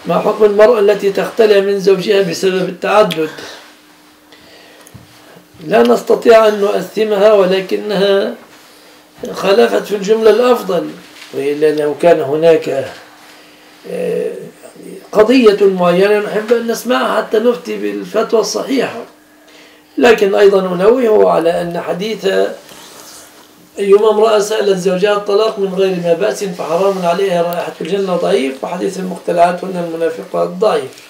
ما حكم المرأة التي تختلع من زوجها بسبب التعدد؟ لا نستطيع أن نؤثمها، ولكنها خالفت في الجملة الأفضل، وإلا لو كان هناك قضية معينة نحب أن نسمعها حتى نفتي بالفتوى الصحيحة. لكن أيضا ننوه على أن حديث أيما امرأة سألت زوجها الطلاق من غير ما بأس فحرام عليها رائحة الجنة ضعيف، وحديث المختلعات هن المنافقات ضعيف.